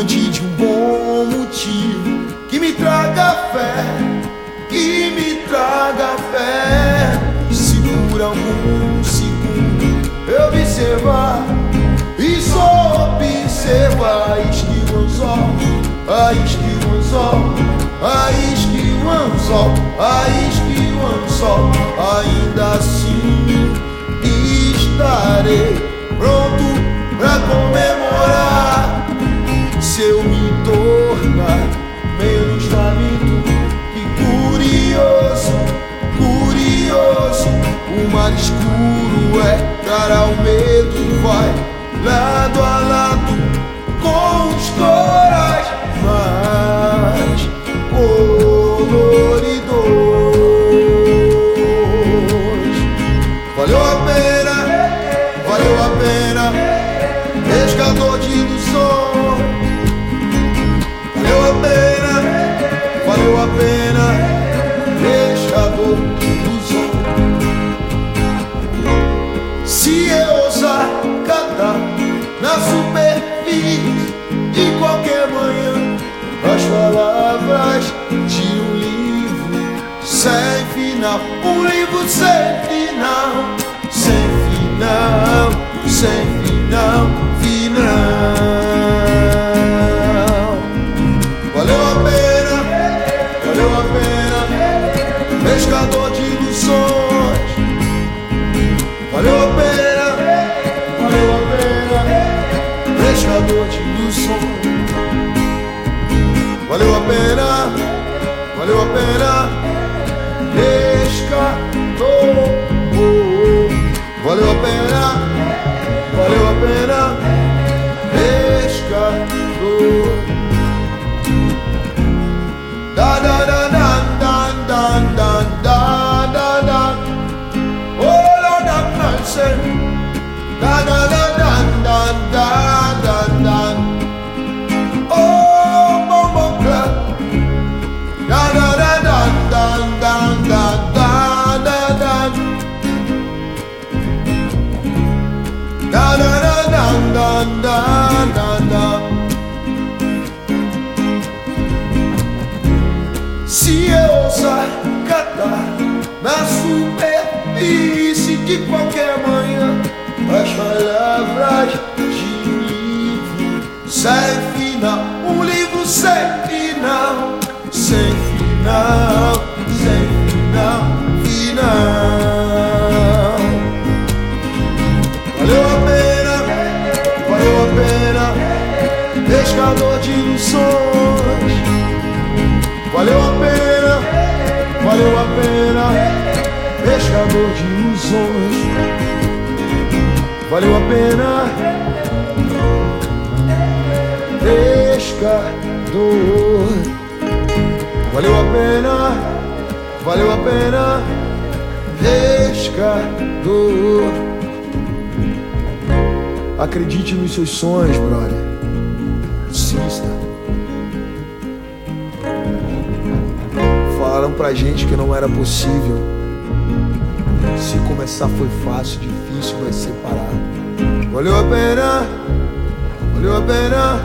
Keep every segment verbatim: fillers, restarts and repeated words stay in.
diante de um bom motivo que me traga fé, que me traga fé. Se por algum segundo eu observar e só observar, esquivo o sol, a esquivo o sol, a esquivo o sol, a esquivo o sol, ainda assim estarei pronto pra comemorar. Se eu me tornar menos faminto que curioso, curioso, o mar escuro é cara, o medo vai lado a lado com os corais mais coloridos. Valeu a pena, valeu a pena, pescador de ilusões. Valeu a pena, valeu a pena, pescador de ilusões. Se eu ousar cantar na superfície de qualquer manhã as palavras de um livro sem final, um livro sem final, sem final, sem final, final. Valeu a pena, valeu a pena, pescador de ilusões. Valeu a pena, valeu a pena, pescador de ilusões. Valeu a pena, valeu a pena, pescador. Valeu a pena, valeu a pena, pescador. Da da da da da da da da da da. Oh Lord have mercy. Da da da da da da da da. Oh Bombo Club. Da da da da da da da da da da. Da da da da da da da da. Se eu ousar cantar na superfície de qualquer manhã as palavras de um livro sem final, um livro sem final, sem final, sem final, final. Valeu a pena, valeu a pena, pescador de ilusões. Valeu a pena, valeu a pena, pescador de ilusões. Valeu a pena, pescador. Valeu a pena, valeu a pena, pescador. Acredite nos seus sonhos, brother. Insista. Falaram pra gente que não era possível. Se começar foi fácil, difícil vai ser parar. Valeu a pena, valeu a pena,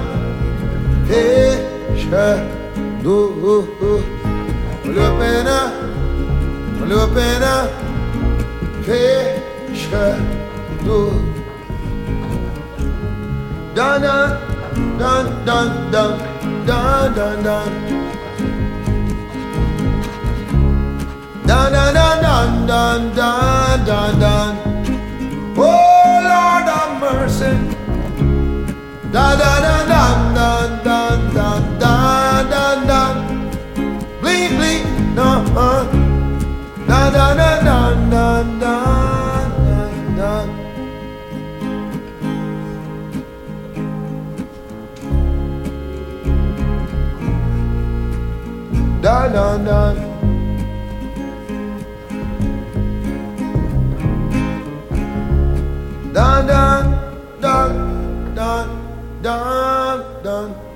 pescador. Valeu a pena, valeu a pena, pescador. Dan dan dan dan dan dan dan dan. Dan dan dan dan dan dan dan. Oh Lord have mercy. Dan dan dan dan dan dan dan dan dan. Bling bling, no. Dan dan dan dan dan dan dan. Dan dan dan. Dun dun dun dun dun dun.